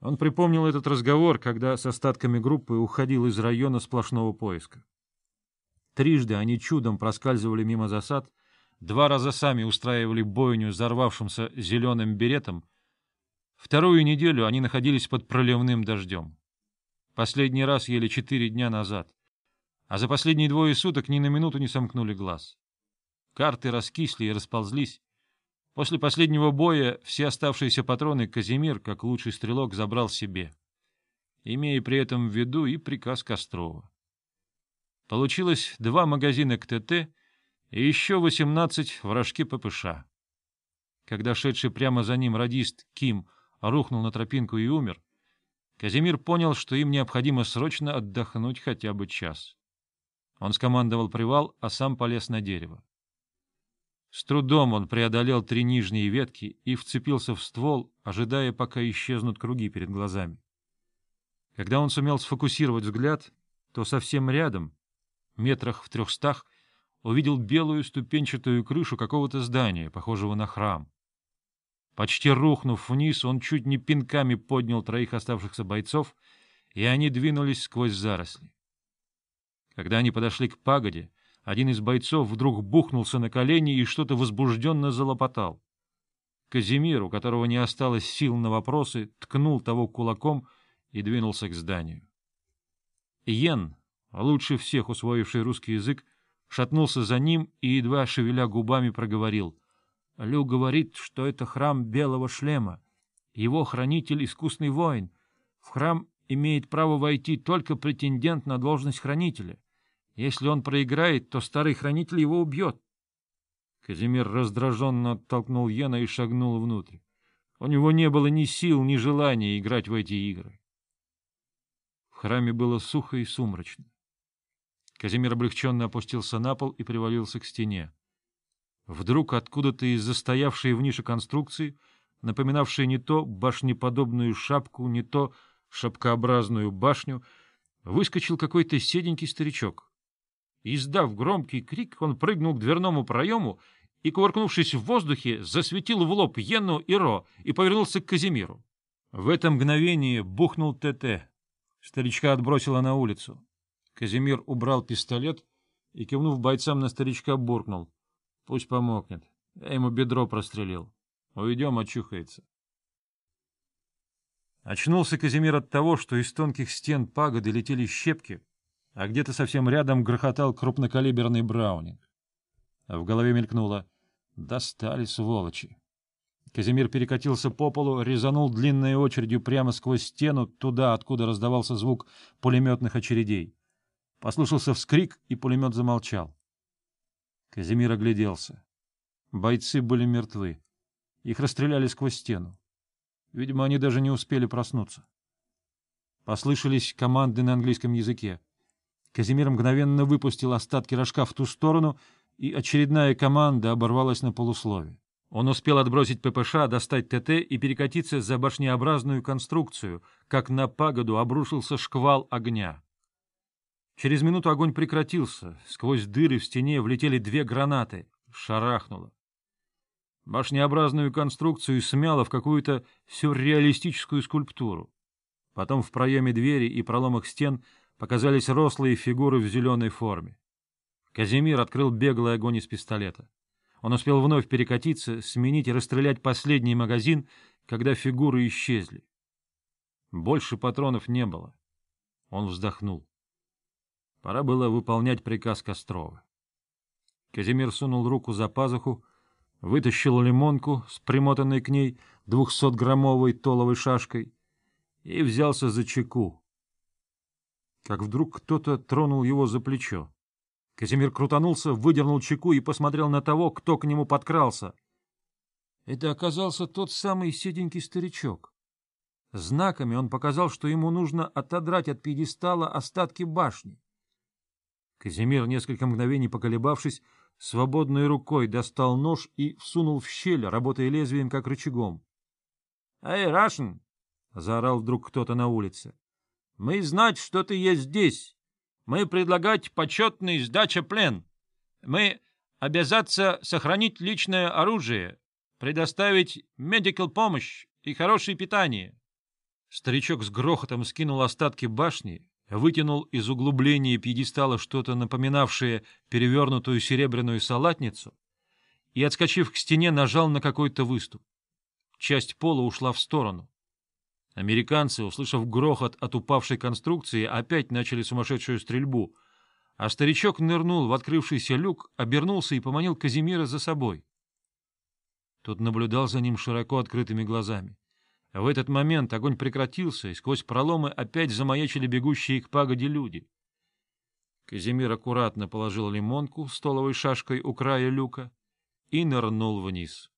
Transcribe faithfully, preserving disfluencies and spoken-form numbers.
Он припомнил этот разговор, когда с остатками группы уходил из района сплошного поиска. Трижды они чудом проскальзывали мимо засад, два раза сами устраивали бойню с взорвавшимся зеленым беретом. Вторую неделю они находились под проливным дождем. Последний раз ели четыре дня назад, а за последние двое суток ни на минуту не сомкнули глаз. Карты раскисли и расползлись. После последнего боя все оставшиеся патроны Казимир, как лучший стрелок, забрал себе, имея при этом в виду и приказ Кострова. Получилось два магазина к ТТ и еще восемнадцать в рожке ППШ. Когда шедший прямо за ним радист Ким рухнул на тропинку и умер, Казимир понял, что им необходимо срочно отдохнуть хотя бы час. Он скомандовал привал, а сам полез на дерево. С трудом он преодолел три нижние ветки и вцепился в ствол, ожидая, пока исчезнут круги перед глазами. Когда он сумел сфокусировать взгляд, то совсем рядом, метрах в трехстах, увидел белую ступенчатую крышу какого-то здания, похожего на храм. Почти рухнув вниз, он чуть не пинками поднял троих оставшихся бойцов, и они двинулись сквозь заросли. Когда они подошли к пагоде, один из бойцов вдруг бухнулся на колени и что-то возбужденно залопотал. Казимир, у которого не осталось сил на вопросы, ткнул того кулаком и двинулся к зданию. Йен, лучше всех усвоивший русский язык, шатнулся за ним и, едва шевеля губами, проговорил: «Лю говорит, что это храм Белого Шлема. Его хранитель — искусный воин. В храм имеет право войти только претендент на должность хранителя. Если он проиграет, то старый хранитель его убьет». Казимир раздраженно оттолкнул Йена и шагнул внутрь. У него не было ни сил, ни желания играть в эти игры. В храме было сухо и сумрачно. Казимир облегченно опустился на пол и привалился к стене. Вдруг откуда-то из застоявшей в нише конструкции, напоминавшей не то башнеподобную шапку, не то шапкообразную башню, выскочил какой-то седенький старичок. Издав громкий крик, он прыгнул к дверному проему и, кувыркнувшись в воздухе, засветил в лоб Йену и Ро и повернулся к Казимиру. В это мгновение бухнул ТТ. Старичка отбросило на улицу. Казимир убрал пистолет и, кивнув бойцам на старичка, буркнул: «Пусть помогнет. Я ему бедро прострелил. Уйдем, очухается». Очнулся Казимир от того, что из тонких стен пагоды летели щепки, а где-то совсем рядом грохотал крупнокалиберный браунинг. А в голове мелькнуло: «Достали, сволочи». Казимир перекатился по полу, резанул длинной очередью прямо сквозь стену, туда, откуда раздавался звук пулеметных очередей. Послышался вскрик, и пулемет замолчал. Казимир огляделся. Бойцы были мертвы. Их расстреляли сквозь стену. Видимо, они даже не успели проснуться. Послышались команды на английском языке. Казимир мгновенно выпустил остатки рожка в ту сторону, и очередная команда оборвалась на полуслове. Он успел отбросить ППШ, достать ТТ и перекатиться за башнеобразную конструкцию, как на пагоду обрушился шквал огня. Через минуту огонь прекратился, сквозь дыры в стене влетели две гранаты, шарахнуло. Башнеобразную конструкцию смяло в какую-то сюрреалистическую скульптуру. Потом в проеме двери и проломах стен показались рослые фигуры в зеленой форме. Казимир открыл беглый огонь из пистолета. Он успел вновь перекатиться, сменить и расстрелять последний магазин, когда фигуры исчезли. Больше патронов не было. Он вздохнул. Пора было выполнять приказ Кострова. Казимир сунул руку за пазуху, вытащил лимонку с примотанной к ней двухсотграммовой толовой шашкой и взялся за чеку. Как вдруг кто-то тронул его за плечо. Казимир крутанулся, выдернул чеку и посмотрел на того, кто к нему подкрался. Это оказался тот самый седенький старичок. Знаками он показал, что ему нужно отодрать от пьедестала остатки башни. Казимир, несколько мгновений поколебавшись, свободной рукой достал нож и всунул в щель, работая лезвием как рычагом. — Эй, Рашен! — заорал вдруг кто-то на улице. — Мы знать, что ты есть здесь. Мы предлагать почетный сдача плен. Мы обязаться сохранить личное оружие, предоставить медикал помощь и хорошее питание. Старичок с грохотом скинул остатки башни, вытянул из углубления пьедестала что-то напоминавшее перевернутую серебряную салатницу и, отскочив к стене, нажал на какой-то выступ. Часть пола ушла в сторону. Американцы, услышав грохот от упавшей конструкции, опять начали сумасшедшую стрельбу, а старичок нырнул в открывшийся люк, обернулся и поманил Казимира за собой. Тот наблюдал за ним широко открытыми глазами. В этот момент огонь прекратился, и сквозь проломы опять замаячили бегущие к пагоде люди. Казимир аккуратно положил лимонку столовой шашкой у края люка и нырнул вниз.